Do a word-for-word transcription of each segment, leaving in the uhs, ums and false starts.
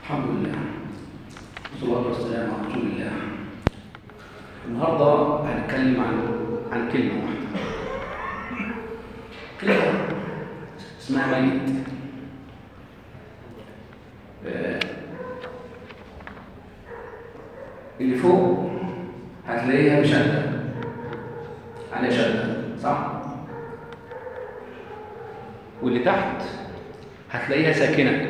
الحمد لله والصلاة والسلام على رسول الله. النهارده هنتكلم عن عن كلمة واحدة، كلمة اسمها ميت. آه، اللي فوق هتلاقيها بشدة، عليها شدة صح؟ واللي تحت هتلاقيها ساكنة.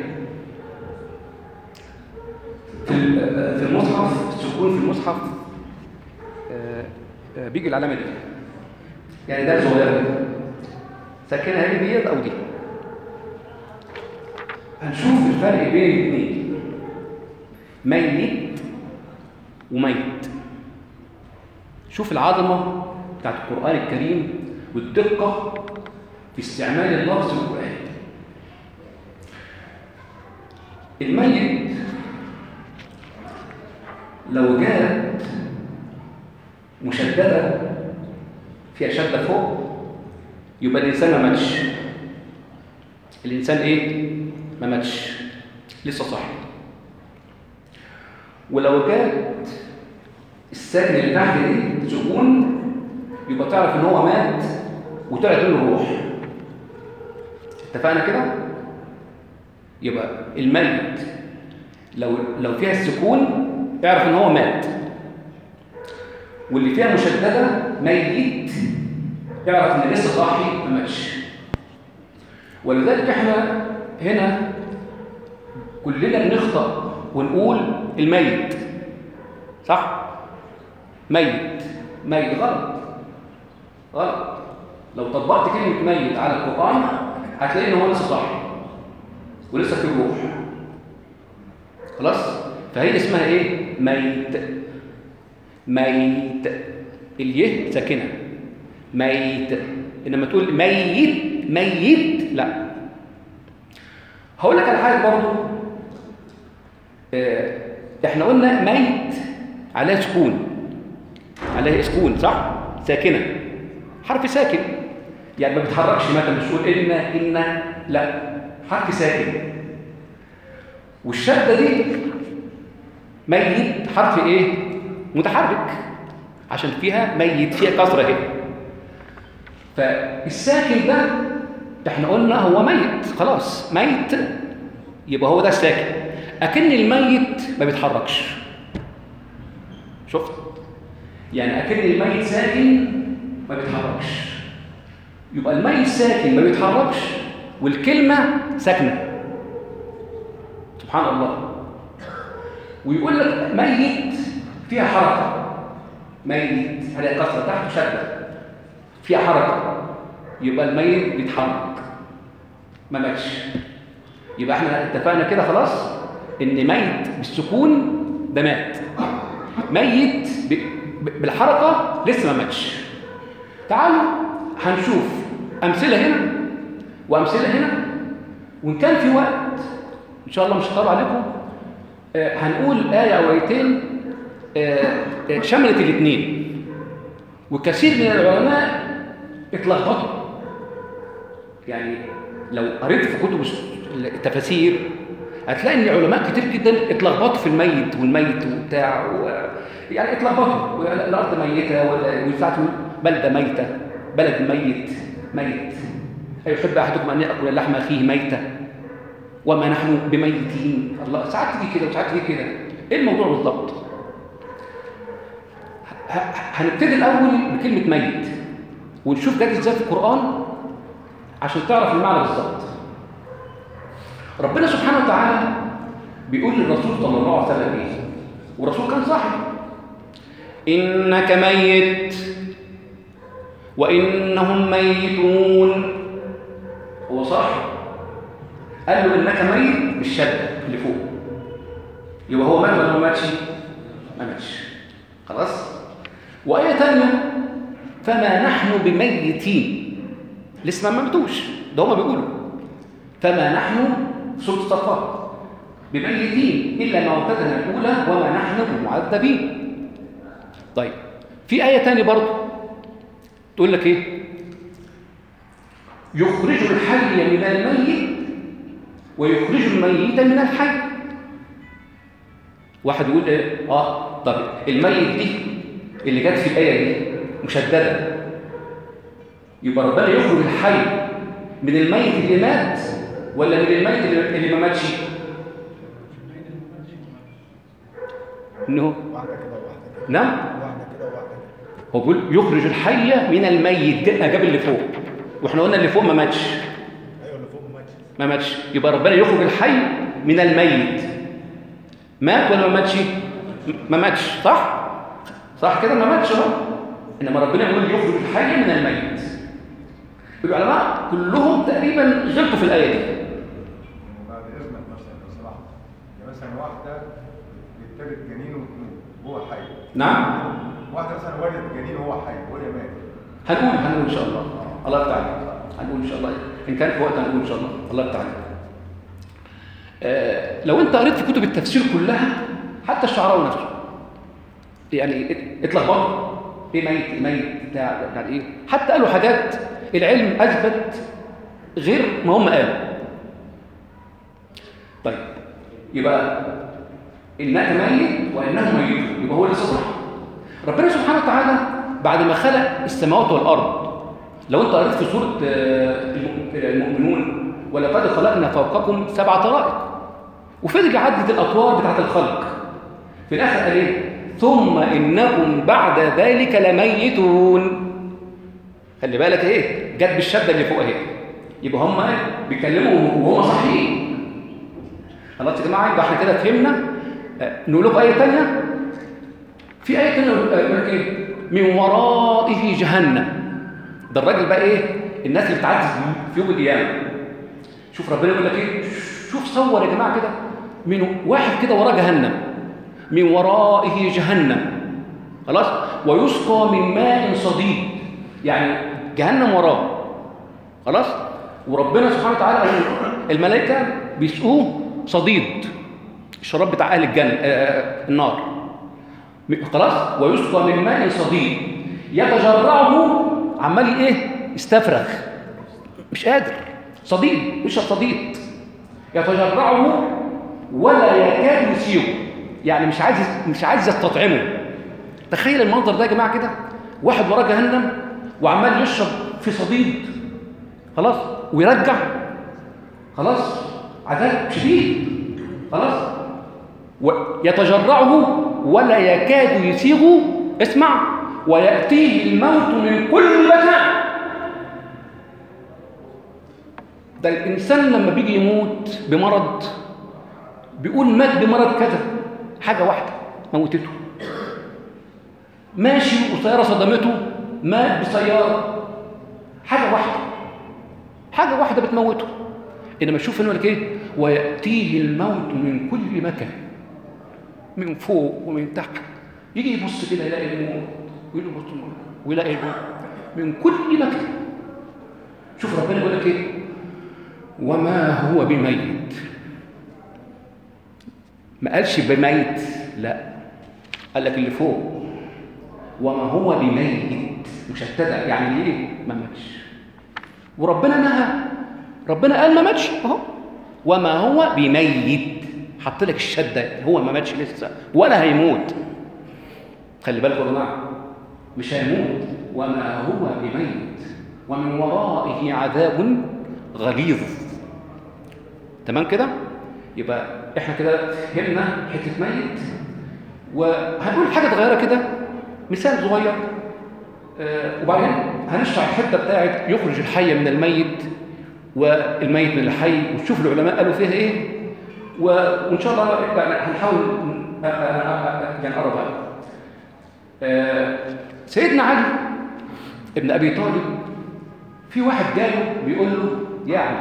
في في المصحف السكون في المصحف آه، آه، بيجي العلامة دي، يعني ده صغير كده ساكنة هي ديت أو دي. هنشوف الفرق بين الاثنين، ميت وميت. شوف العظمة بتاعت القرآن الكريم والدقة في استعمال اللفظ القرآني. الميت لو جاءت مشددة فيها شدة فوق يبقى الإنسان ما ماتش. الإنسان إيه؟ ما ماتش، لسه صاحي. ولو جاءت الساكن اللي تحت دي سكون يبقى تعرف إن هو مات وطلعت منه الروح. اتفقنا كده؟ يبقى الميت لو لو فيها السكون اعرف ان هو مات، واللي فيها مشدده ميت اعرف ان لسه صاحي ما ماتش. ولذلك احنا هنا كلنا بنخطأ ونقول الميت صح؟ ميت ميت غلط غلط. لو طبقت كلمه ميت على القرآن هتلاقي ان هو لسه صاحي ولسه في روح. خلاص؟ فهي اسمها ايه؟ ميت. ميت اليه ساكنه، ميت. انما تقول ميت ميت لا. هقول لك على حاجه برضو. اه احنا قلنا ميت عليها سكون، عليها سكون صح؟ ساكنه، حرف ساكن يعني ما بيتحركش. مثلا مش تقول ان ان لا، حرف ساكن. والشده دي ميت حرف ايه؟ متحرك، عشان فيها ميت فيها كسره اهي. فالساكن ده احنا قلنا هو ميت خلاص، ميت يبقى هو ده الساكن. اكن الميت ما بيتحركش. شفت؟ يعني اكن الميت ساكن ما بيتحركش، يبقى الميت ساكن ما بيتحركش والكلمه ساكنه. سبحان الله. ويقول لك ميت فيها حركة، ميت هذه كسرة تحت شدة فيها حركة، يبقى الميت بيتحرك ما ماتش. يبقى احنا اتفقنا كده خلاص ان ميت بالسكون ده مات، ميت بالحركة لسه ما ماتش. تعالوا هنشوف أمثلة هنا وأمثلة هنا، وإن كان في وقت إن شاء الله مش هطول عليكم آه هنقول آية أو آيتين آه آه شملت الاثنين. وكثير من العلماء اتلخبطوا، يعني لو قريت في كتب التفاسير هتلاقي ان علماء كتير جدا اتلخبطوا في الميت والميت وبتاع و... يعني اتلخبطوا. الارض ميته والساعه بلده ميته، بلد ميت ميت. أيحب أحدكم أن يأكل لحم أخيه ميتة وما نحن بميتين. الله، ساعات تيجي كده وساعات تيجي كده. إيه الموضوع بالضبط؟ هنبتدي الأول بكلمة ميت ونشوف جت إزاي في القرآن عشان تعرف المعنى بالضبط. ربنا سبحانه وتعالى بيقول للرسول صلى الله عليه وسلم إيه؟ والرسول كان صاحب: إنك ميت وإنهم ميتون. هو صاحب قال له إنك ميت بالشدة اللي فوق، يبقى هو مات ولا ما ماتش؟ ما ماتش. خلاص؟ وآية تانية: فما نحن بميتين. لسه ما ماتوش، ده هما بيقولوا فما نحن في سورة الصفات بميتين إلا موتتنا الأولى وما نحن بمعذبين. طيب في آية تانية برضه تقول لك إيه؟ يخرج الحي من الميت ويخرج الميت من الحي. واحد يقول ايه؟ اه طب الميت دي اللي جت في الايه دي مشدده، يبقى ربنا يخرج الحي من الميت اللي مات ولا من الميت اللي, اللي ما ماتش؟ انه واحده كده وواحده كده. نعم، واحده كده وواحده كده. هو بيقول يخرج الحي من الميت، جاب اللي فوق واحنا قلنا اللي فوق ما ماتش. ايوه اللي فوق ما ماتش. ما ماتش، يبقى ربنا يخرج الحي من الميت. مات ولا ما ماتش؟ ما ماتش، صح؟ صح كده، ما ماتش اهو. انما ربنا يقول يخرج الحي من الميت. العلماء كلهم تقريبا غلطوا في الايه دي. بعد اذنك مثلا لو سمحت، يعني مثلا واحده بتلد جنين وتموت وهو حي. نعم. واحده مثلا ولدت جنين وهو حي وهي ماتت. هنقول هنقول ان شاء الله. الله يفتح عليك. هنقول ان شاء الله، ان كان في وقت هنقول ان شاء الله. الله يفتح عليك. آه لو انت قريت في كتب التفسير كلها، حتى الشعراوي نفسه يعني اتلخبطوا، ايه ميت ايه ميت بتاع يعني ايه، حتى قالوا حاجات العلم اثبت غير ما هم قالوا. طيب يبقى انك ميت وانه ميت، يبقى هو اللي صبر. ربنا سبحانه وتعالى بعد ما خلق السماوات والارض، لو انت قريت في سوره المؤمنون، ولقد خلقنا فوقكم سبع طرائق، وفضل يعدد الاطوار بتاعه الخلق، في الاخر قال ايه؟ ثم انكم بعد ذلك لميتون. خلي بالك ايه، جت بالشده اللي فوق اهي، يبقى هم ايه بيتكلموا وهم صحيحين. خلاص يا جماعه، يبقى احنا كده فهمنا. نقول لكم ايه ثانيه، في ايه ثانيه يقول لك ايه؟ من ورائه جهنم. ده الراجل بقى ايه؟ الناس اللي بتعدي في يوم القيامه. شوف ربنا يقول لك ايه، شوف صور يا جماعه كده، من واحد كده وراه جهنم، من ورائه جهنم، خلاص، ويسقى من ماء صديد، يعني جهنم وراه، خلاص، وربنا سبحانه وتعالى الملائكه بيسقوه صديد، الشراب بتاع اهل الجنه آه النار، خلاص، ويسقى من ماء صديد يتجرعه، عمال ايه يستفرغ، مش قادر، صديد، يشرب صديد، يتجرعه ولا يكاد يسيغه، يعني مش عايز مش عايز يستطعمه. تخيل المنظر ده يا جماعه كده، واحد وراه جهنم وعمال يشرب في صديد، خلاص، ويرجع، خلاص، عذاب شديد، خلاص، ويتجرعه ولا يكاد يسيغه، اسمع، ويأتيه الموت من كل مكان. ده الإنسان لما بيجي يموت بمرض بيقول مات بمرض كذا، حاجة واحدة موتته، ماشي وسيارة صدمته مات بسيارة، حاجة واحدة، حاجة واحدة بتموته. إنما شوف إنه لك إيه، ويأتيه الموت من كل مكان، من فوق ومن تحت، يجي يبص كده يلاقي الموت، ويبص ويلاقي الموت من كل مكان. شوف ربنا يقول لك إيه، وما هو بميت. ما قالش بميت، لا، قال لك اللي فوق، وما هو بميت، مشتته، يعني ايه؟ ما ماتش. وربنا نهى، ربنا قال ما ماتش اهو، وما هو بميت، حط لك الشده، هو ما ماتش لسه ولا هيموت. خلي بالكم يا جماعه، مش هيموت، وما هو بميت، ومن ورائه عذاب غليظ. تمام كده؟ يبقى احنا كده فهمنا حته ميت، وهنقول حاجه صغيره كده، مثال صغير، آه وبعدين هنشرح الحته بتاعت يخرج الحي من الميت والميت من الحي، وتشوف العلماء قالوا فيها ايه، وان شاء الله يعني هنحاول يعني نقرب عليه. آه سيدنا علي ابن ابي طالب، في واحد جاله بيقول له يا علي،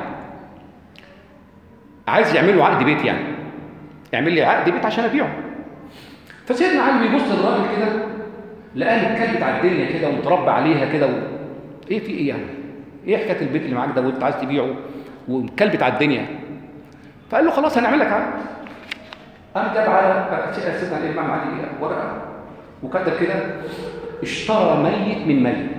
عايز يعمل له عقد بيت، يعني يعمل لي عقد بيت عشان ابيعه. فسيدنا علي بيبص للراجل كده، لقاه متكلت على الدنيا كده ومتربى عليها كده و... ايه في ايه يعني؟ ايه حكايه البيت اللي معاك ده وانت عايز تبيعه ومتكلبت على الدنيا؟ فقال له خلاص هنعمل لك عقد. قام جاب على سيدنا الامام علي ورقه وكتب كده اشترى ميت من ميت.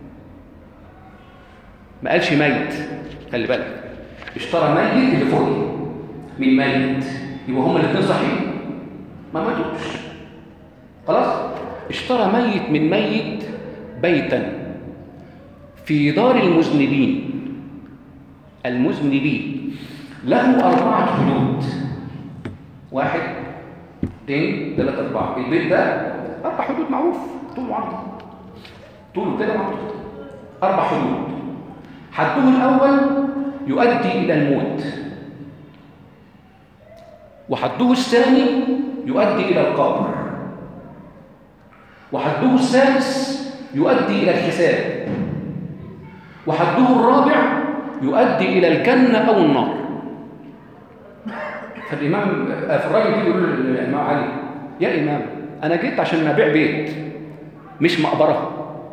ما قالش ميت، خلي بالك، اشترى ميت اللي فوق من ميت، يبقى هما الاثنين صحيح. ما ماتوش. خلاص؟ اشترى ميت من ميت بيتا في دار المذنبين. المذنبين له أربعة حدود، واحد اثنين ثلاثة أربعة. البيت ده أربع حدود معروف، طول وعرض، طوله كده وعرضه أربع حدود. حده الأول يؤدي إلى الموت، وحده الثاني يؤدي إلى القبر، وحده الثالث يؤدي إلى الحساب، وحده الرابع يؤدي إلى الجنة أو النار. فالإمام فالراجل يجي يقول للإمام علي: يا إمام، أنا جيت عشان أبيع بيت مش مقبرة،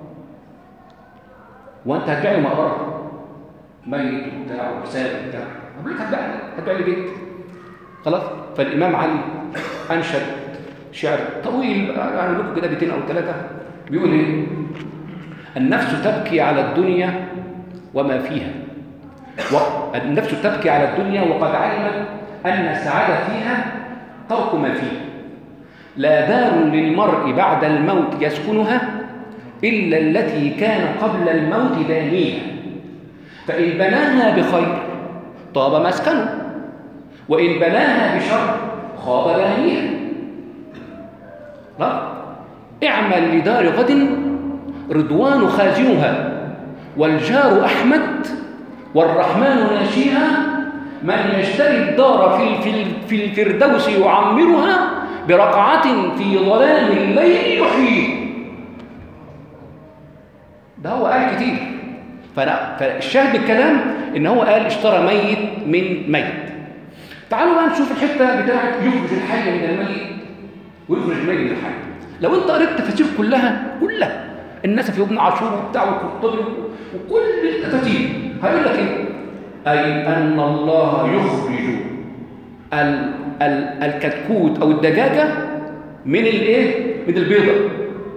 وأنت هتبيع لي مقبرة ميت وبتاع وحساب وبتاع، أقول لك هتبيع هتبيع لي بيت. خلاص؟ فالإمام علي أنشد شعر طويل، أعمل لكم كده بيتين أو ثلاثة، بيقول إيه؟ النفس تبكي على الدنيا وما فيها، والنفس تبكي على الدنيا وقد علمت أن السعادة فيها ترك ما فيها. لا دار للمرء بعد الموت يسكنها إلا التي كان قبل الموت بانيها، فإن بناها بخير طاب مسكنه، وإن بناها بشر خاب بانيها. لا، اعمل لدار غد رضوان خازنها، والجار أحمد والرحمن ناشيها، من يشتري الدار في في الفردوس يعمرها برقعة في ظلام الليل يحيي. ده هو قال كتير. فالشاهد بالكلام ان هو قال اشترى ميت من ميت. تعالوا بقى نشوف الحته بتاعت يخرج الحي من الميت ويخرج الميت من الحي. لو انت قريت التفاسير كلها كلها النسفي وابن عاشور وبتاع والقرطبي وكل التفاسير هيقول لك ايه؟ اي ان الله يخرج ال ال الكتكوت او الدجاجه من الايه؟ من البيضه.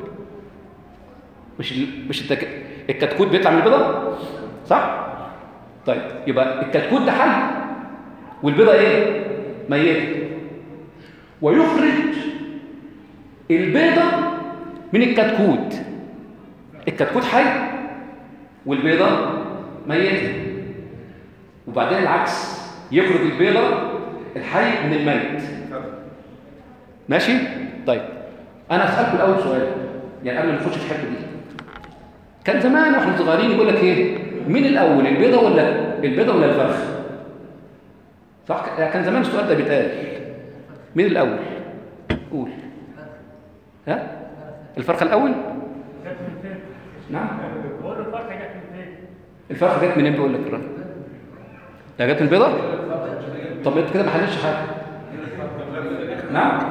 مش مش الكتكوت بيطلع من البيضه، صح؟ طيب يبقى الكتكوت ده حي والبيضه ايه؟ ميته. ويخرج البيضه من الكتكوت. الكتكوت حي والبيضه ميته. وبعدين العكس، يخرج البيضه الحي من الميت. ماشي؟ طيب انا اسالكم الاول سؤال، يعني قبل ما نخش في الحته دي. كان زمان واحنا صغيرين يقول لك ايه؟ مين الاول، البيضه ولا البيضه ولا الفرخ؟ صح؟ كان زمان السؤال ده بيتقال. مين الاول؟ قول. ها؟ الفرخه الاول؟ نعم. بقول الفرخه جت من فين؟ الفرخه جت منين بيقول لك الراجل؟ لا جت من البيضه؟ طب انت كده ما حلتش حاجه. نعم؟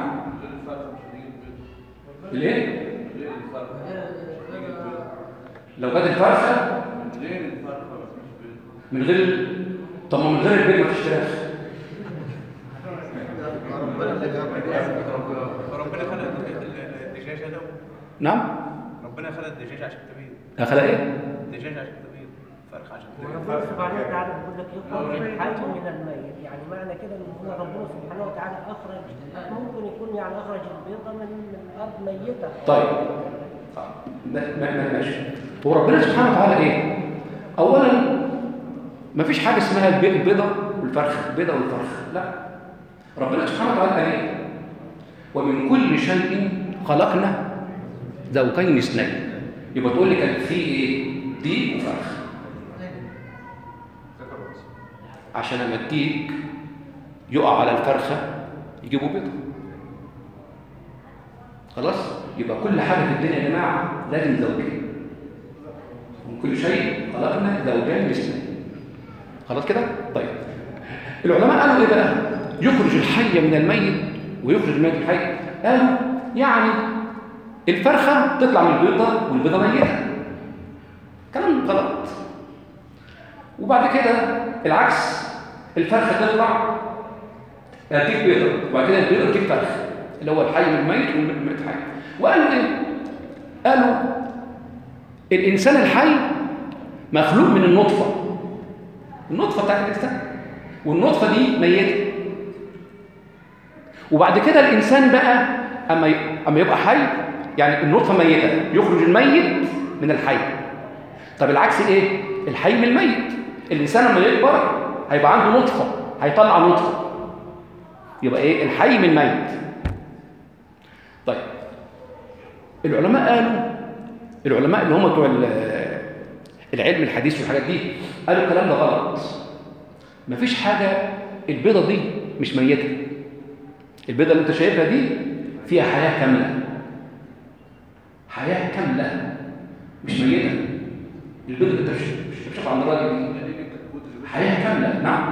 ليه؟ لو جت الفرخه من غير، طب ما من غير البيض مفيش فراخ. ربنا خلق الدجاج ده. نعم؟ ربنا خلق الدجاج عشان تبيض. خلق ايه؟ الدجاج عشان تبيض، فرخ عشان تبيض. ربنا سبحانه وتعالى بيقول لك يخرج الحي من الميت، يعني معنى كده ان هو ربنا سبحانه وتعالى اخرج، ممكن يكون يعني اخرج البيضه من من الارض ميته. طيب ماشي. هو ربنا سبحانه وتعالى ايه؟ اولا مفيش حاجه اسمها البيضه والفرخ، البيضه والفرخ، لا. ربنا سبحانه وتعالى قال ايه؟ ومن كل شيء خلقنا زوجين اثنين. يبقى تقول لي كان في ايه؟ ديك وفرخ. عشان لما الديك يقع على الفرخه يجيبوا بيضه. خلاص؟ يبقى كل حاجه في الدنيا يا جماعه لازم زوجين. من كل شيء خلقنا زوجين اثنين. خلاص كده؟ طيب العلماء قالوا ايه بقى؟ يخرج الحي من الميت ويخرج الميت من الحي. قالوا يعني الفرخه تطلع من البيضه والبيضه ميته. كلام غلط. وبعد كده العكس، الفرخه تطلع تجيب بيضه وبعد كده البيضه تجيب فرخ، اللي هو الحي من الميت والميت حي. وقالوا ايه؟ قالوا الانسان الحي مخلوق من النطفه، النطفه بتاعت الانسان، والنطفه دي ميته. وبعد كده الانسان بقى اما ي- اما يبقى حي، يعني النطفه ميته يخرج الميت من الحي. طب العكس ايه؟ الحي من الميت. الانسان لما يكبر هيبقى عنده نطفه، هيطلع نطفه، يبقى ايه؟ الحي من الميت. طيب العلماء قالوا، العلماء اللي هم بتوع ال- العلم الحديث والحاجات دي قالوا الكلام ده غلط. مفيش حاجه، البيضه دي مش ميته. البيضه اللي انت شايفها دي فيها حياه كامله، حياه كامله مش ميته. البيضه اللي انت مش بتشوفها عند الراجل دي حياه كامله. نعم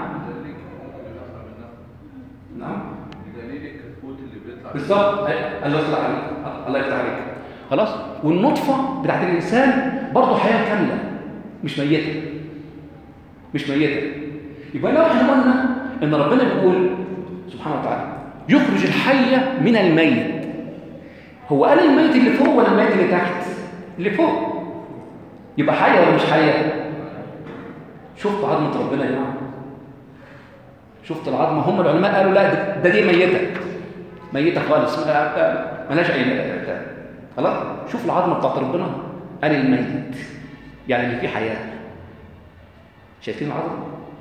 نعم دليل الكتكوت اللي بيطلع بالظبط. الله يفتح عليك، الله يفتح عليك. خلاص. والنطفه بتاعت الانسان برضه حياه كامله مش ميته، مش ميته. يبقى لو احنا قلنا ان ربنا بيقول سبحانه وتعالى يخرج الحي من الميت، هو قال الميت اللي فوق ولا الميت اللي تحت؟ اللي فوق. يبقى حيه ولا مش حيه؟ شفت عظمه ربنا يا جماعه؟ شفت العظمه؟ هم العلماء قالوا لا ده, ده دي ميته، ميته خالص، مالهاش اي خلاص. شوف العظمه بتاعت ربنا، قال الميت يعني اللي فيه حياه. شايفين العظمه؟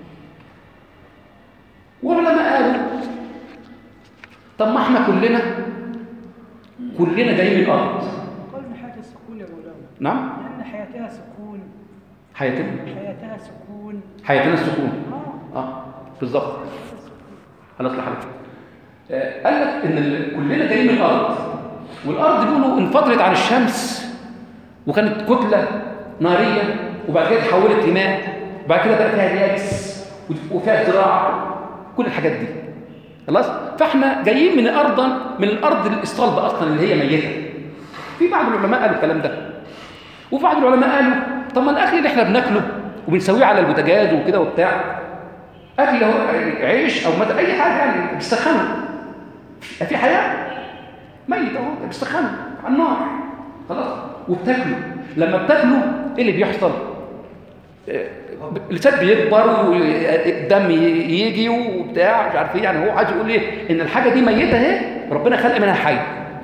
والعلماء قالوا طب ما احنا كلنا كلنا جايين من الارض. قلنا حياة السكون يا مولانا، نعم. لأن حياتها سكون، حياتنا حياتها سكون. حياتنا السكون. اه اه بالظبط. خلاص لحضرتك. آه قال لك ان ال- كلنا جايين من الارض، والارض بيقولوا انفجرت عن الشمس وكانت كتله ناريه، وبعد كده اتحولت لماء، وبعد كده بقى فيها يابس وفيها زراعه، كل الحاجات دي. خلاص. فاحنا جايين من الارض، من الارض الصلبه اصلا اللي هي ميته. في بعض العلماء قالوا الكلام ده، وفي بعض العلماء قالوا طب ما الاكل اللي احنا بناكله وبنسويه على البوتاجاز وكده وبتاع، اكل هو عيش او مثلا اي حاجه يعني بتسخنه، في حياه ميت اهو بتسخنه على النار. خلاص. وبتاكله، لما بتاكله ايه اللي بيحصل؟ آه، اللسان بيكبر والدم يجي وبتاع مش عارف ايه. يعني هو عايز يقول ايه؟ ان الحاجه دي ميته اهي، ربنا خلق منها حي.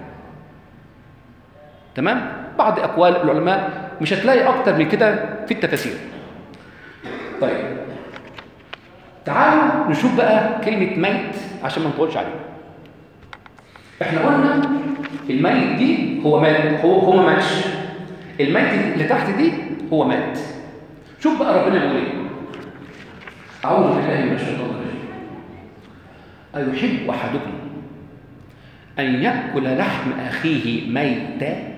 تمام. بعض اقوال العلماء مش هتلاقي اكتر من كده في التفاسير. طيب تعالوا نشوف بقى كلمه ميت عشان ما نطولش عليه. احنا قلنا الميت دي هو مات، هو هو ما ماتش. الميت اللي تحت دي هو مات. شوف بقى ربنا بيقول ايه. اعوذ بالله من الشيطان الرجيم. ايحب احدكم ان ياكل لحم اخيه ميتا؟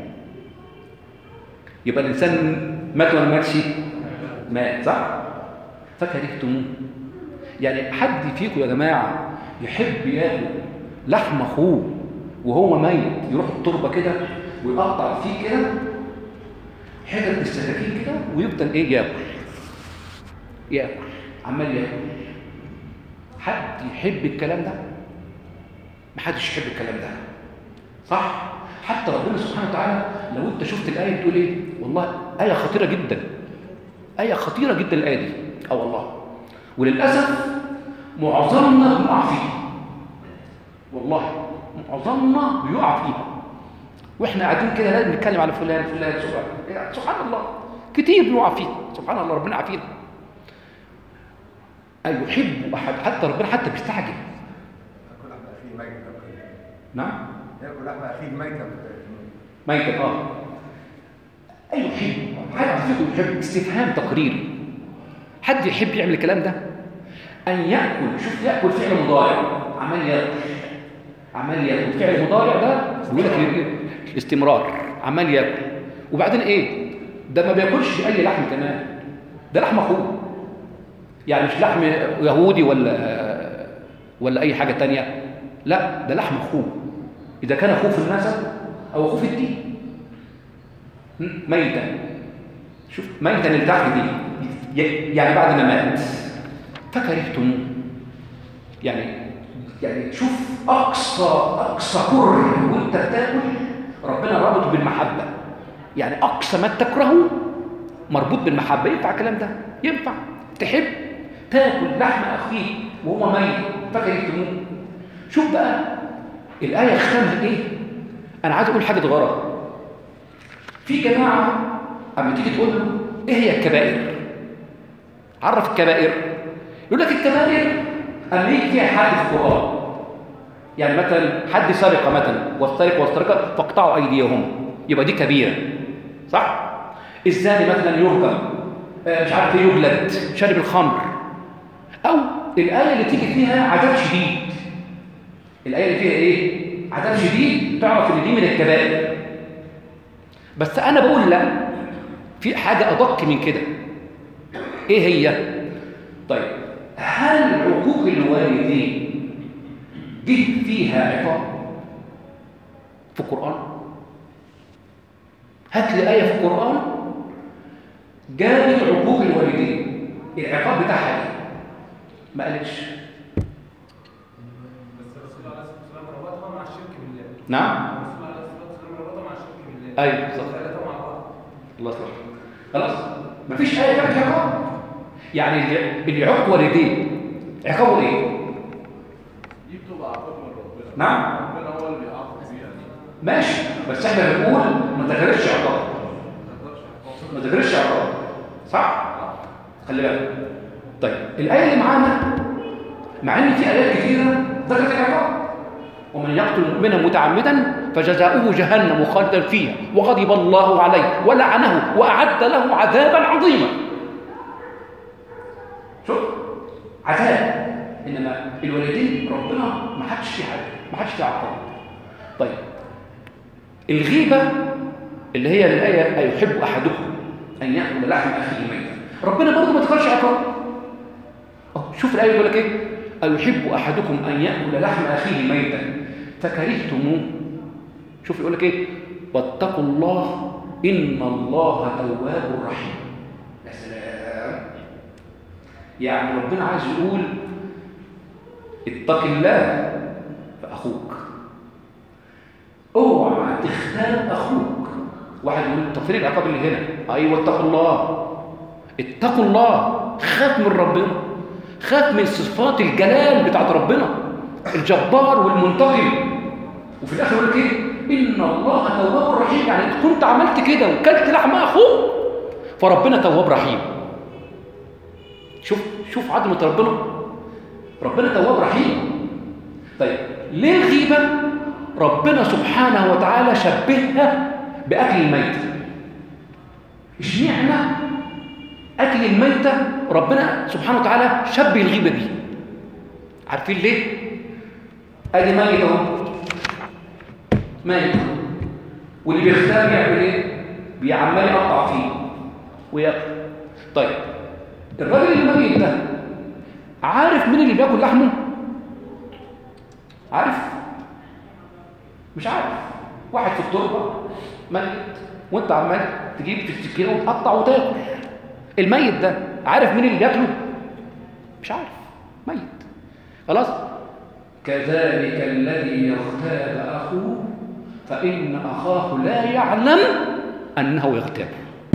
يبقى الانسان مات ولا ماتش؟ مات، صح؟ فكرهتموه. يعني حد فيكم يا جماعه يحب ياكل لحم اخوه وهو ميت، يروح التربه كده ويقطع فيه كده حتت بالسكاكين كده ويفضل ايه؟ ياكل ياكل عمال ياكل. حد يحب الكلام ده؟ محدش يحب الكلام ده، صح؟ حتى ربنا سبحانه وتعالى لو انت شفت الايه بتقول ايه؟ والله ايه خطيره جدا، ايه خطيره جدا الايه دي. اه والله. وللاسف معظمنا بيقع فيها، والله معظمنا بيقع فيها. واحنا قاعدين كده لازم نتكلم على فلان فلان سبحان سبحان الله، كتير بيقع فيها. سبحان الله، ربنا عافينا. اي يحب احد، حتى ربنا حتى بيستعجل. ياكل لحم اخيه ميتا. نعم. ياكل لحم اخيه ميتا. ميتا. اه اي يحب، حد فيكم يحب؟ استفهام تقريري. حد يحب يعمل الكلام ده؟ ان ياكل، شوف ياكل فعل مضارع، عمال ياكل عمال ياكل. فعل مضارع ده بيقول لك الاستمرار، عمال ياكل. وبعدين ايه؟ ده ما بياكلش اي لحم كمان، ده لحم اخوه. يعني مش لحم يهودي ولا ولا اي حاجه تانية، لا ده لحم اخوه، اذا كان اخوه في النسب او اخوه في الدين. ميتا. شوف ميتا اللي تحت دي يعني بعد ما مات. فكرهتموه، يعني يعني شوف اقصى اقصى كره وانت بتاكل ربنا رابطه بالمحبه. يعني اقصى ما تكرهه مربوط بالمحبه. ينفع الكلام ده؟ ينفع تحب تاكل لحم اخيك وهو ميت؟ فكرهتموه. شوف بقى الآية ختامها إيه؟ أنا عايز أقول حاجة غرض. في جماعة أما تيجي تقول له إيه هي الكبائر؟ عرف الكبائر. يقول لك الكبائر أما يجي فيها حد في القرآن، يعني مثلا حد سرق مثلا، والسارق والسارقة فاقطعوا أيديهم، يبقى دي كبيرة، صح؟ الزاني مثلا يرجم، مش عارف ايه يجلد، شارب الخمر. أو الآية اللي تيجي فيها عذاب شديد، الآية اللي فيها إيه؟ عذاب شديد، تعرف إن دي من الكبائر. بس أنا بقول لا، في حاجة أدق من كده. إيه هي؟ طيب، هل عقوق الوالدين جه فيها عقاب في القرآن؟ هات لي آية في القرآن جابت عقوق الوالدين، العقاب بتاعها إيه؟ ما قالتش. نعم. ايوه بالظبط. الله يصلح. خلاص مفيش ايه جابت عقاب. يعني اللي يعق والديه عقابه ايه؟ دي بتبقى عقاب من ربنا. نعم. ربنا هو اللي بيعاقب فيها دي. ماشي، بس احنا بنقول ما ذكرتش عقاب. ما ذكرتش عقاب، صح؟ خلي بالك. طيب الايه اللي معانا، مع ان في ايات كثيره ذكرت العقاب، ومن يقتل مؤمنا متعمدا فجزاؤه جهنم خالدا فيها وغضب الله عليه ولعنه واعد له عذابا عظيما. شوف عذاب، انما الوالدين ربنا ما حدش فيه حاجه، ما حدش فيه عقاب. طيب الغيبه اللي هي الايه ايحب احدكم ان ياكل لحم اخيه ميتا، ربنا برضه ما ذكرش عقاب. شوف الايه بيقول لك ايه؟ ايحب احدكم ان ياكل لحم اخيه ميتا فكرهتموه. شوف يقول لك ايه؟ واتقوا الله ان الله تواب رحيم. يا سلام، يعني ربنا عايز يقول اتق الله في اخوك، اوعى تختار اخوك. واحد يقول طب فين العقاب اللي هنا؟ ايوه اتقوا الله، اتقوا الله، خاف من ربنا، خاف من صفات الجلال بتاعت ربنا الجبار والمنتقم. وفي الاخر يقول لك ايه؟ ان الله تواب رحيم، يعني انت كنت عملت كده وكلت لحم اخوك فربنا تواب رحيم. شوف شوف عظمه ربنا، ربنا تواب رحيم. طيب ليه الغيبه ربنا سبحانه وتعالى شبهها باكل الميت؟ اشمعنى اكل الميته ربنا سبحانه وتعالى شبه الغيبه دي؟ عارفين ليه؟ ادي ميت اهو، ميت، واللي بيختار يعمل ايه؟ بيعمل يقطع فيه وياكل. طيب الراجل الميت ده عارف مين اللي بياكل لحمه؟ عارف؟ مش عارف. واحد في التربه ميت وانت عمال تجيب في السكينه وتقطع وتاكل. الميت ده عارف مين اللي بياكله؟ مش عارف، ميت. خلاص. كذلك الذي يغتاب اخوه فان اخاه لا يعلم انه يغتاب.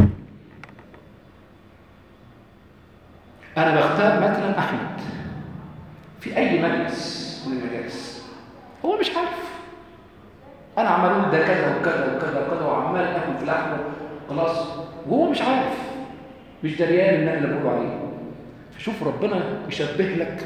انا بغتاب مثلا احمد في اي مجلس من المجالس، هو مش عارف انا عمال ده كذا وكذا وكذا وكذا وعمال اكل في لحمه خلاص، وهو مش عارف، مش دريان ان انا اللي بقول عليه. فشوف ربنا يشبه لك،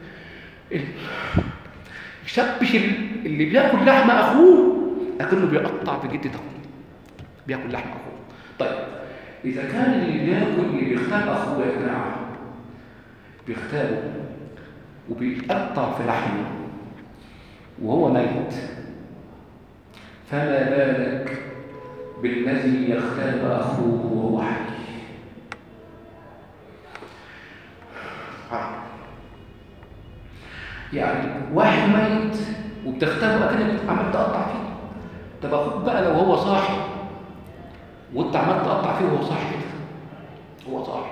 يشبه اللي بياكل لحم اخوه لكنه بيقطع في جدته، بياكل لحم اخوه. طيب اذا كان اللي بياكل اللي بيختار اخوه يا جماعه بيختاره وبيقطع في لحمه وهو ميت، فما بالك بالذي يغتاب اخوه وهو حي؟ يعني واحد ميت وبتغتابه اكنك عمال تقطع فيه. طب اخوك بقى لو هو صاحي وانت عمال تقطع فيه وهو صاحي كده، هو صاحي،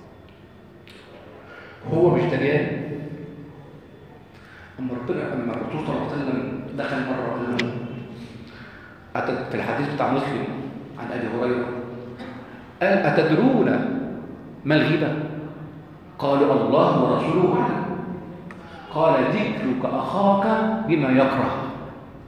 هو مش دريان. اما ربنا اما الرسول صلى الله عليه وسلم دخل مره قال له أتد... في الحديث بتاع مسلم عن ابي هريره قال اتدرون ما الغيبه؟ قالوا الله ورسوله اعلم. قال ذكرك اخاك بما يكره.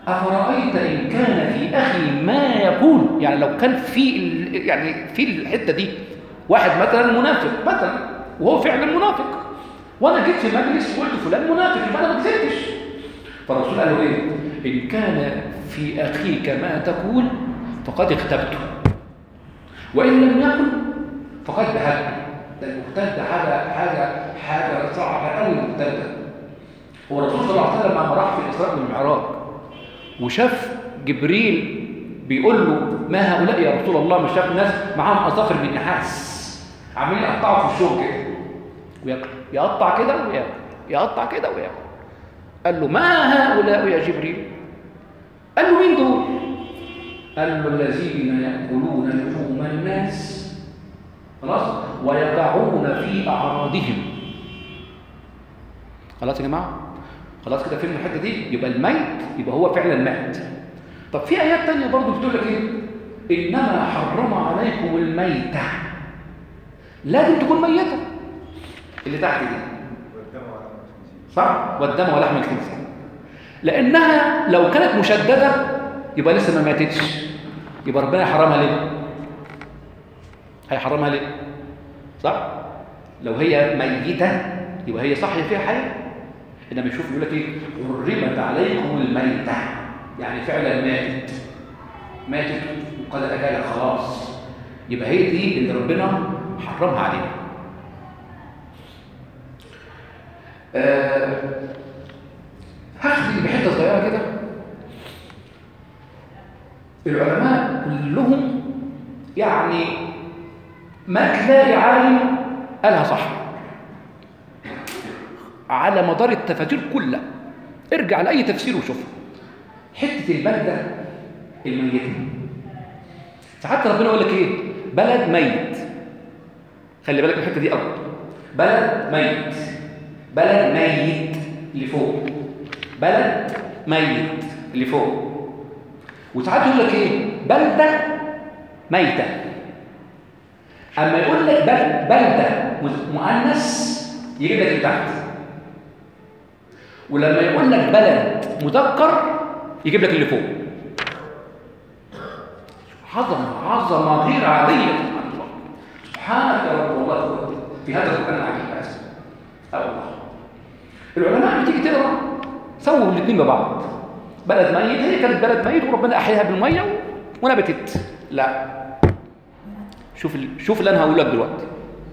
أفرأيت إن كان في أخي ما يقول، يعني لو كان في ال- يعني في الحتة دي واحد مثلا منافق مثلا، وهو فعلا منافق، وأنا جيت في مجلس وقلت فلان منافق، يبقى أنا ما كذبتش. فالرسول قال له إيه؟ إن كان في أخيك ما تقول فقد اغتبته، وإن لم يكن فقد بهته. ده المغتاب ده حاجة حاجة حاجة صعبة قوي. المغتاب ده هو الرسول صلى الله عليه وسلم لما راح في الإسراء والمعراج وشاف جبريل بيقول له ما هؤلاء يا رسول الله، مش شاف ناس معاهم أظافر من نحاس عاملين يقطعوا في الشوك كده وياكل، يقطع كده وياكل، يقطع كده وياكل. قال له ما هؤلاء يا جبريل؟ قال له مين دول؟ قال له الذين يأكلون لحوم الناس خلاص ويقعون في أعراضهم. خلاص يا جماعة، خلاص كده فهمنا الحتة دي. يبقى الميت يبقى هو فعلا مات. طب في آيات تانية برضو بتقول لك إيه؟ إنما حرم عليكم الميتة، لازم تكون ميتة اللي تحت دي، والدم ولحم الخنزير. صح؟ والدم ولحم الخنزير، لأنها لو كانت مشددة يبقى لسه ما ماتتش، يبقى ربنا يحرمها ليه؟ هيحرمها ليه؟ صح؟ لو هي ميتة يبقى هي صح فيها حياة. إنما يشوف يقول لك إيه؟ حرمت عليكم الميتة، يعني فعلا ماتت ماتت وقد أجلها خلاص، يبقى هي دي اللي ربنا حرمها علينا. أه هختم بحته صغيره كده. العلماء كلهم يعني ما تلاقي عالم قالها صح على مدار التفاسير كلها. ارجع لاي تفسير وشوفها. حته البلده الميته، ساعات ربنا يقول لك ايه؟ بلد ميت. خلي بالك من الحته دي قوي. بلد ميت، بلد ميت اللي فوق، بلد ميت اللي فوق. وساعات يقول لك ايه؟ بلده ميته. اما يقول لك بل بلده مؤنث يجيب لك اللي تحت، ولما يقول لك بلد مذكر يجيب لك اللي فوق. عظمه عظمه غير عاديه. سبحان الله، سبحانك يا رب والله في هذا القرآن العجيب. اسف الله. العلماء بتيجي تقرا سووا الاثنين ببعض. بلد ميت، هي كانت بلد ميت وربنا احياها بالميه ونبتت. لا، شوف ال... شوف اللي انا هقول لك دلوقتي.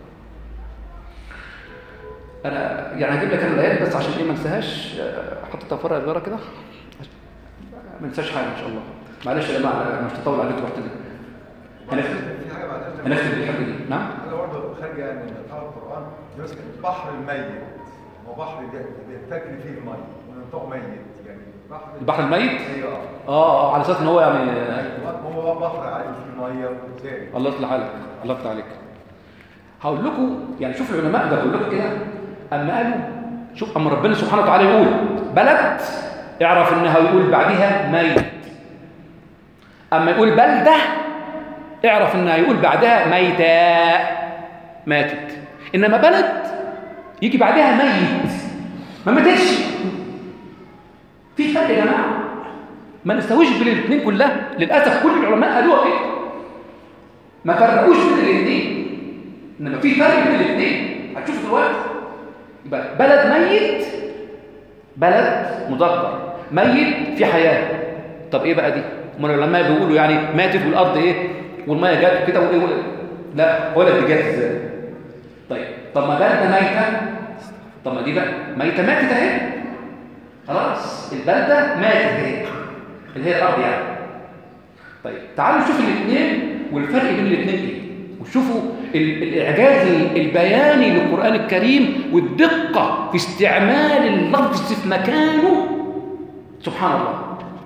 انا يعني هجيب لك انا الايات بس عشان ايه ما انساهاش. حطيتها فرقه صغيره كده ما انساش حاجه ان شاء الله. معلش يا جماعه انا مش هطول عليكم رحت دي. هنختم في حاجه بعد اذنك، هنختم بالحاجه دي. نعم، انا برضه خارجه يعني من اطار القران. يمسك البحر الميت، هو بحر بيتاكل فيه المي وننطقه ميت، يعني بحر البحر الميت. ايوه اه اه على اساس ان هو يعني هو بحر عايش فيه ميه وزاري. الله يصلح حالك، الله يفتح عليك. هقول لكم يعني شوف العلماء ده بيقول لكم كده. اما قالوا شوف اما ربنا سبحانه وتعالى يقول بلد اعرف انها يقول بعدها ميت. اما يقول بلده اعرف انها يقول بعدها ميتة ماتت. انما بلد يجي بعدها ميت ما ماتتش. في فرق يا جماعه، ما نستويش بين الاثنين كلها. للاسف كل العلماء قالوها كده، ما فرقوش بين الاثنين. انما في فرق بين الاثنين هتشوف دلوقتي. يبقى بلد ميت، بلد مذكر، ميت في حياه. طب ايه بقى دي؟ هم العلماء بيقولوا يعني ماتت والارض ايه والميه جت كده وايه. لا، هو اللي جت ازاي؟ طيب طب ما بلده ميته، طب ما دي بقى ميته ماتت اهي خلاص. البلده ماتت اهي اللي هي الارض يعني. طيب تعالوا نشوف الاثنين والفرق بين الاثنين ايه، وشوفوا الاعجاز البياني للقران الكريم والدقه في استعمال اللفظ في مكانه. سبحان الله.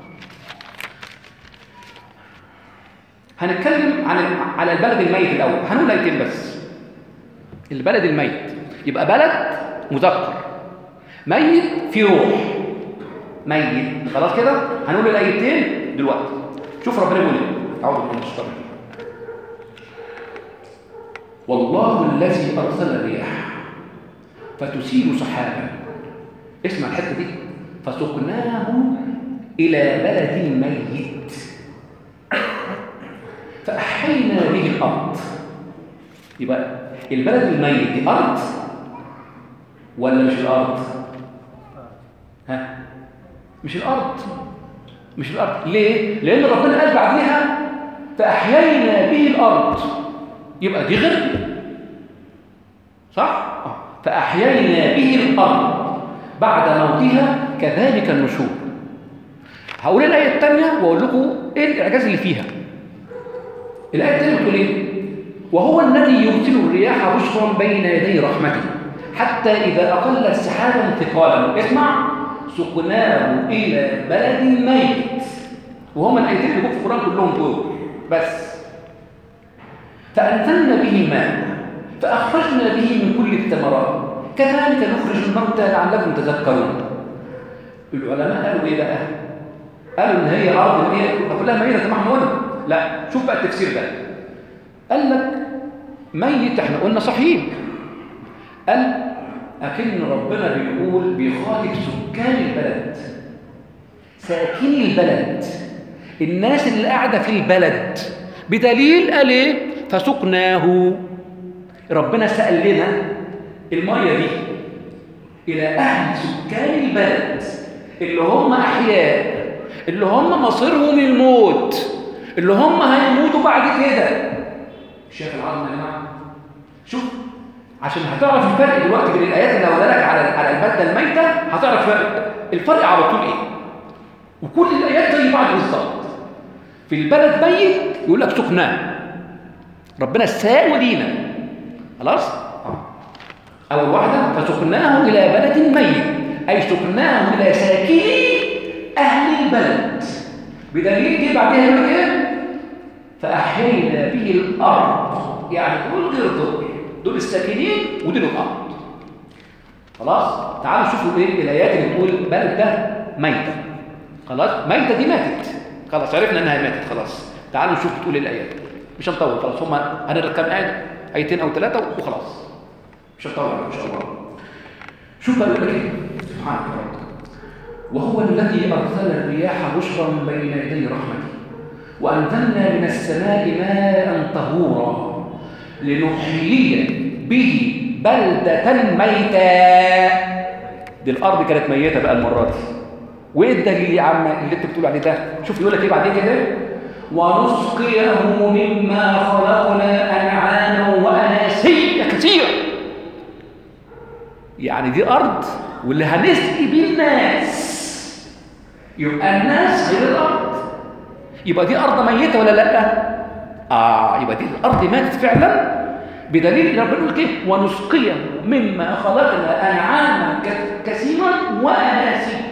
هنتكلم عن على البلد الميت الاول. هنقول ايتين بس. البلد الميت يبقى بلد مذكر، ميت في روح، ميت خلاص كده. هنقول الايتين دلوقتي. شوف ربنا يقول ايه. اعوذ بالله من الشيطان الرجيم. والله الذي ارسل الرياح فتثير سحابا. اسمع الحته دي. فسقناه إلى بلد ميت فأحيينا به الأرض. يبقى البلد الميت دي أرض ولا مش الأرض؟ ها؟ مش الأرض مش الأرض. ليه؟ لأن ربنا قال بعدها فأحيينا به الأرض، يبقى دي غير دي. صح؟ فأحيينا به الأرض بعد موتها كذلك النشور. هقول الآية الثانية وأقول لكم إيه الإعجاز اللي فيها. الآية الثانية بتقول إيه؟ وهو الذي يرسل الرياح بشرا بين يدي رحمته حتى إذا أقلت سحابا ثقالا اسمع سقناه إلى بلد ميت. وهم الآيتين اللي جم في القرآن كلهم دول بس. فأنزلنا به الماء فأخرجنا به من كل الثمرات كذلك نخرج الموتى لعلكم تذكرون. العلماء قالوا إيه بقى؟ قالوا إن هي أرض إيه؟ كلها ميتة زي ما احنا قلنا. لا، شوف بقى التفسير ده. قال لك ميت، احنا قلنا صحيح. قال أكن ربنا بيقول بيخاطب سكان البلد، ساكني البلد، الناس اللي قاعدة في البلد، بدليل قال إيه؟ فسقناه. ربنا سأل لنا المية دي إلى أهل سكان البلد اللي هم أحياء، اللي هم مصيرهم الموت، اللي هم هيموتوا بعد كده. شايف العظمة يا جماعة؟ شوف عشان هتعرف الفرق دلوقتي بين الآيات اللي هقولها لك على على البلدة الميتة، هتعرف فرق الفرق على طول إيه. وكل الآيات زي بعض بالظبط. في البلد ميت يقول لك سقناه، ربنا ساوى لينا خلاص. أول واحدة فسقناه إلى بلد ميت، أي سقناه إلى ساكني أهل البلد. بدليل دي بعدها يقول كده فأحيينا به الأرض، يعني دول غير دول، دول الساكنين ودول الأرض. خلاص. تعالوا شوفوا ايه الآيات اللي بتقول بلدة ميتة. خلاص، ميتة دي ماتت، خلاص عرفنا انها ماتت. خلاص تعالوا نشوف بتقول ايه الآيات. مش هنطول خلاص، هم هنقرا كام آية، آيتين أو ثلاثة وخلاص، مش هنطول إن شاء الله. شوف بقى يقول لك ايه سبحانك يا رب. وهو الذي أرسل الرياح بشرا بين يدي رحمته وأنزلنا من السماء ماء طهورا لنحيي به بلدة ميتة. دي الأرض كانت ميتة بقى المرة دي. وإيه الدليل يا عم اللي أنت بتقول عليه ده؟ شوف يقول لك إيه بعدين كده ونسقيه مما خلقنا أنعاما وأناسيا كثيرة. يعني دي أرض واللي هنسقي بيه الناس، يبقى الناس غير الأرض. يبقى دي أرض ميتة ولا لأ؟ آه يبقى دي الأرض ماتت فعلا، بدليل ربنا يقول كده ونسقيه مما خلقنا أنعاما كثيرا وأناسيا.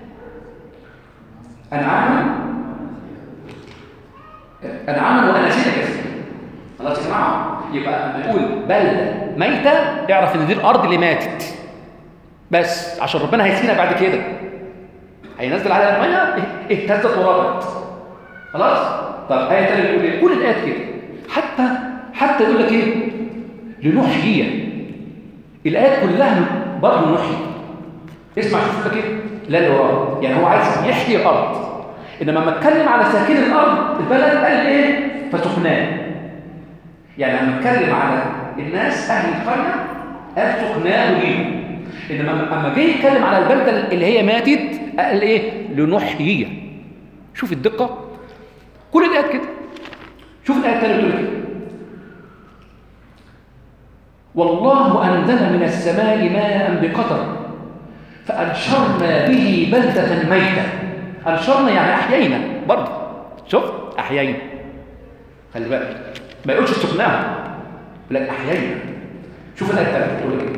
أنعاما أنعاما وأناسيا كثيرا. خلاص يا جماعة، يبقى لما يقول بلدة ميتة اعرف إن دي الأرض اللي ماتت بس، عشان ربنا هيسينا بعد كده، هينزل على المية اهتزت وربت. خلاص. طب آية تانية بتقول ايه؟ كل الآيات كده، حتى حتى يقول لك ايه؟ لنحيي. الآيات كلها برضه نحيي. اسمع شوف لك ايه؟ لا اللي وراه، يعني هو عايز يحيي الأرض، إنما لما اتكلم على ساكن الأرض البلد قال ايه؟ فسقناه. يعني لما اتكلم على الناس أهل القرية قال سقناه ليهم، إنما لما جه يتكلم على البلدة اللي هي ماتت قال ايه؟ لنحيي. شوف الدقة، كل الآيات كده. شوف الآية الثانية بتقول كده والله أنزل من السماء ماء بقطر فأنشرنا به بلدة ميتة. أنشرنا يعني أحيينا برضه. شوف أحيينا، خلي بالك ما يقولش سقناها، لكن أحيينا. شوف الآية الثالثة بتقول ايه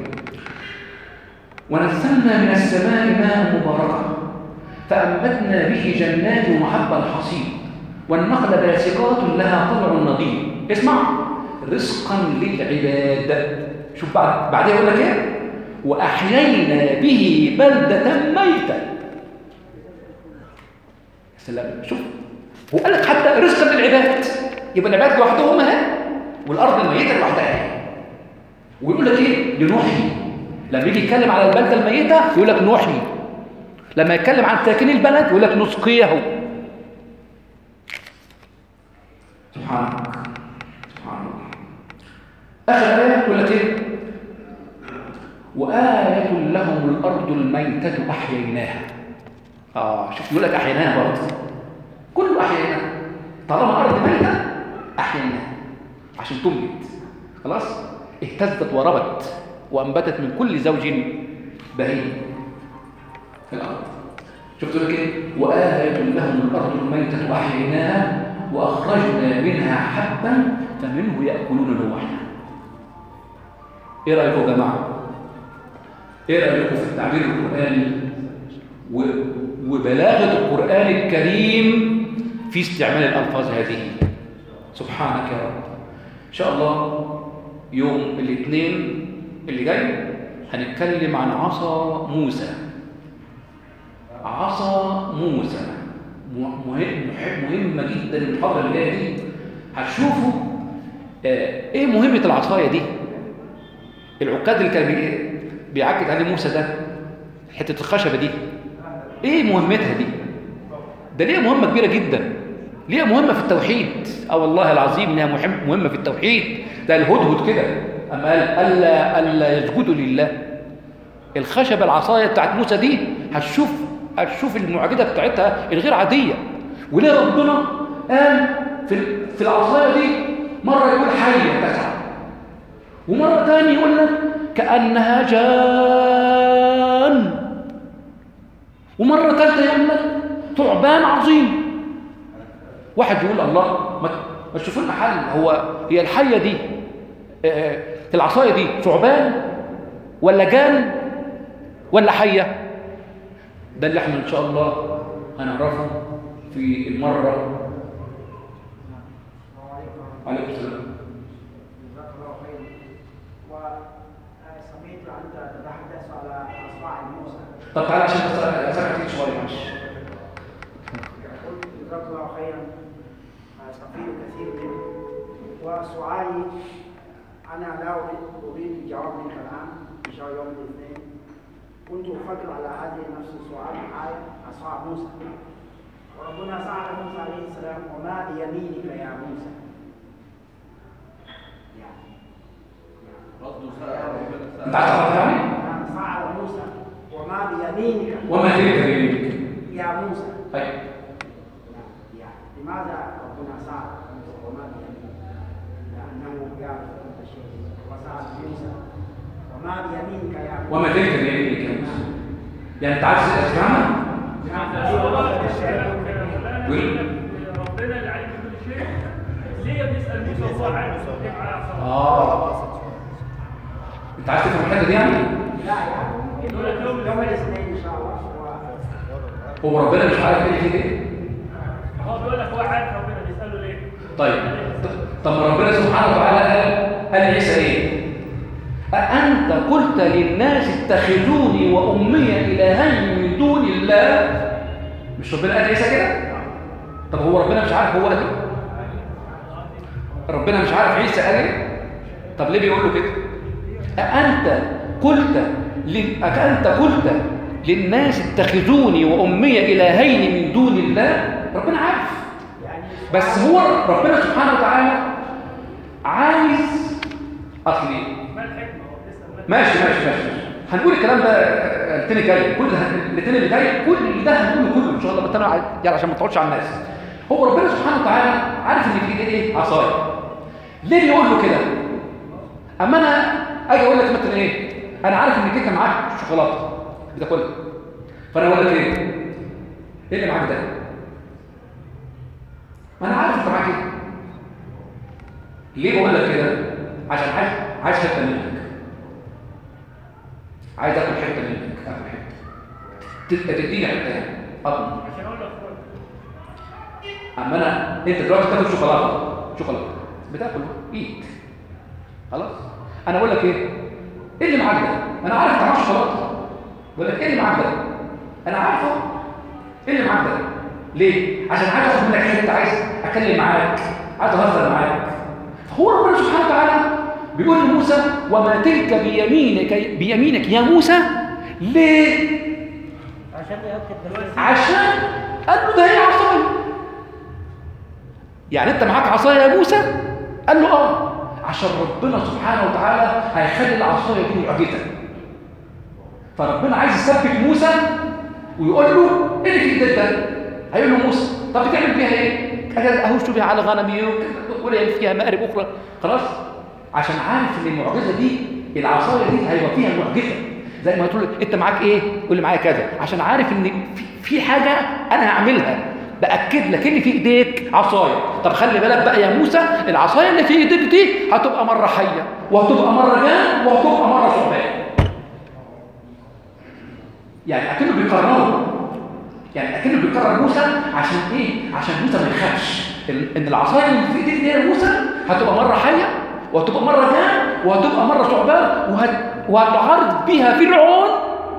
ونزلنا من السماء ماء مباركا فأنبتنا به جنات ومحب الحصيد والنخل باسقات لها طلع نضيد. اسمع رزقا للعباد. شوف بعد بعدها يقول لك ايه واحيينا به بلده ميته. سلام. شوف هو قال لك حتى رزقا للعباد، يبقى العباد لوحدهم اهي والارض الميته لوحدها. ويقول لك ايه لنحيي. لما يجي يتكلم على البلده الميته يقول لك نحيي، لما يتكلم عن ساكن البلد يقول لك نسقيه. سبحانك سبحانك. آخر آية يقول لك إيه؟ وآية لهم الأرض الميتة أحييناها. آه شوف يقول لك أحييناها برضه، كله أحييناها، طالما أرض ميتة أحييناها عشان تنبت. خلاص اهتزت وربت وأنبتت من كل زوج بهيج في الأرض. شفتوا لك إيه؟ وآية لهم الأرض الميتة أحييناها وأخرجنا منها حبا فمنه يأكلون نوحا. إيه رأيكم يا جماعة؟ إيه رأيكم في التعبير القرآني وبلاغة القرآن الكريم في استعمال الألفاظ هذه؟ سبحانك يا رب. إن شاء الله يوم الاثنين اللي جاي هنتكلم عن عصا موسى. عصا موسى مهم مهمة جدا. المحاضرة اللي جاية دي هتشوفوا آه ايه مهمة العصاية دي. العكاد اللي كان بيعكد عليه موسى ده، حتة الخشبة دي، ايه مهمتها دي؟ ده ليه مهمة كبيرة جدا، ليه مهمة في التوحيد. اه والله العظيم انها مهم مهمة في التوحيد. ده الهدهد كده اما قال الا الا يسجدوا لله. الخشبة العصاية بتاعت موسى دي هتشوف هتشوف المعجزة بتاعتها الغير عادية. وليه ربنا قال في في العصاية دي مرة يقول حية تسعى، ومرة ثانية يقول لك كأنها جان، ومرة ثالثة يقول لك ثعبان عظيم. واحد يقول الله ما تشوفوا لنا حل، هو هي الحية دي في العصاية دي ثعبان ولا جان ولا حية؟ ده اللي احنا ان شاء الله هنعرفه في المرة. عليكم السلام. جزاك الله خير. وسمعت أنت تتحدث على أصبع موسى. طب تعالى عشان اسمعك كتير شوية معلش. قلت جزاك الله خيرا، استفيد كثير منه. وسؤالي أنا لا أريد الجواب منك الآن، إن شاء الله يوم الاثنين. كنت أفكر على هذه نفس السؤال آية أصحاب موسى، وربنا سأل موسى عليه السلام وما بيمينك يا موسى. يعني برضه سأل ربنا انت عايز تعرف يعني؟ سأل موسى وما بيمينك وما تلك بيمينك يا موسى. طيب يعني لماذا ربنا سأل موسى وما بيمينك؟ لأنه يعرف كل شيء. وسأل موسى وما بيمينك يا موسى. وما تلك بيمينك يا موسى. يعني انت عايز تفهمها؟ ربنا اللي عليم بكل شيء، ليه بيسأل موسى الله عارف كيف على عصا؟ اه انت عايز تفهم الحته دي يعني؟ لا يعني ممكن يوم الاثنين ان شاء الله. هو ربنا مش عارف ايه في ايه؟ هو بيقول لك هو عارف ربنا بيسأله ليه؟ طيب طب ما ربنا سبحانه وتعالى قال قال لعيسى ايه؟ أأنت قلت للناس اتخذوني وأمي إلهين من دون الله؟ مش ربنا قال لعيسى كده؟ طب هو ربنا مش عارف هو قال ايه؟ ربنا مش عارف عيسى قال ايه؟ طب ليه بيقول له كده؟ أأنت قلت ل... أأنت قلت للناس اتخذوني وأمي إلهين من دون الله؟ ربنا عارف، بس هو ربنا سبحانه وتعالى عايز أصلي ماشي ماشي ماشي هنقول الكلام ده الاثنين الجاي، كل الاثنين اللي جاي كل ده هنقوله كله ان شاء الله. بس انا يعني عشان ما تقعدش على الناس، هو ربنا سبحانه وتعالى عارف ان في ايديه ايه؟ عصايه. ليه بيقول له كده؟ اما انا اجي اقول لك مثلا ايه؟ انا عارف ان كيكه معاك شوكولاته بتاكلها، فانا اقول لك ايه؟ ايه اللي معاك ده؟ ما انا عارف انت معاك ايه. ليه بقول لك كده؟ عشان عايز عايز حته منك، عايز اكل حته منك، اكل حته تبقى تديني حته يعني اضمن عشان اقول لك اما انا انت دلوقتي بتاكل شوكولاته شوكولاته بتاكل ايد خلاص. انا اقول لك ايه؟ ايه اللي معاك ده؟ انا عارف انت معاك شوكولاته، بقول لك ايه اللي معاك ده؟ انا عارفه. ايه اللي معاك ده؟ ليه؟ عشان عايز اخد منك حته، عايز اتكلم معاك، عايز اهزر معاك. فهو ربنا سبحانه وتعالى بيقول لموسى وما تلك بيمينك بيمينك يا موسى. ليه؟ عشان يأكد بس عشان قال له ده هي عصاية. يعني انت معاك عصاية يا موسى؟ قال له اه، عشان ربنا سبحانه وتعالى هيخلي العصاية دي معجزة. فربنا عايز يثبت موسى ويقول له ايه اللي في ايدك ده؟ هيقول له موسى طب بتعمل بيها ايه؟ قال اهوش بيها على غنمي ولا فيها مآرب اخرى. خلاص، عشان عارف ان المعجزه دي العصايه دي هيبقى فيها معجزه. زي ما تقول انت معاك ايه؟ قول لي معايا كذا، عشان عارف ان في, في حاجه انا هعملها باكد لك ان في ايديك عصايه. طب خلي بالك بقى يا موسى، العصايه اللي في ايديك دي هتبقى مره حيه وهتبقى مره جان وهتبقى مره ثعبان. يعني اكنه بيكرره، يعني اكنه بيكرر موسى عشان ايه؟ عشان موسى ما يخافش ان العصايه اللي في ايديك دي يا موسى هتبقى مره حيه وهتبقى مره جان وهتبقى مره ثعبان وهت... وهتعارض بيها فرعون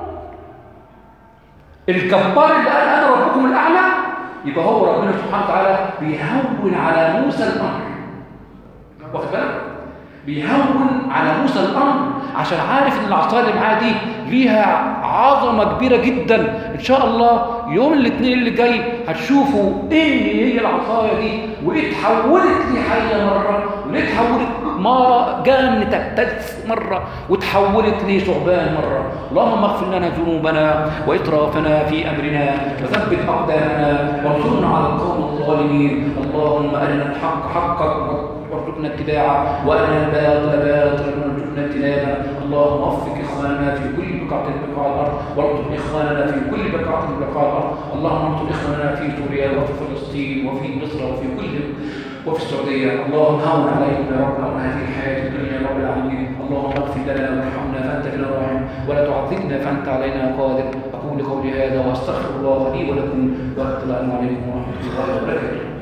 الجبار اللي قال انا ربكم الاعلى. يبقى هو ربنا سبحانه وتعالى بيهون على موسى الامر. واخد بالك؟ بيهون على موسى الامر عشان عارف ان العصايه اللي معاه دي ليها عظمه كبيره جدا. ان شاء الله يوم الاثنين اللي جاي هتشوفوا ايه هي العصايه دي، وايه اتحولت لحيه مره، وايه اتحولت ما جان تبتز مره، وتحولت لثعبان مره. اللهم اغفر لنا ذنوبنا واسرافنا في امرنا وثبت اقدامنا وانصرنا على القوم الظالمين. اللهم ارنا الحق حقا وارزقنا اتباعه، وارنا الباطل باطلا وارزقنا اجتنابه. اللهم وفق اخواننا في كل بقعه من بقاع الارض، وارزق اخواننا في كل بقعه من بقاع الارض. اللهم انصر اخواننا في سوريا وفي فلسطين وفي مصر وفي كل وفي السعوديه. اللهم هون عليهم يا رب امر هذه الحياه الدنيا يا رب العالمين. اللهم اغفر لنا وارحمنا فانت بنا راحم، ولا تعذبنا فانت علينا قادر. اقول قولي هذا واستغفر الله لي ولكم، والسلام عليكم ورحمه الله وبركاته.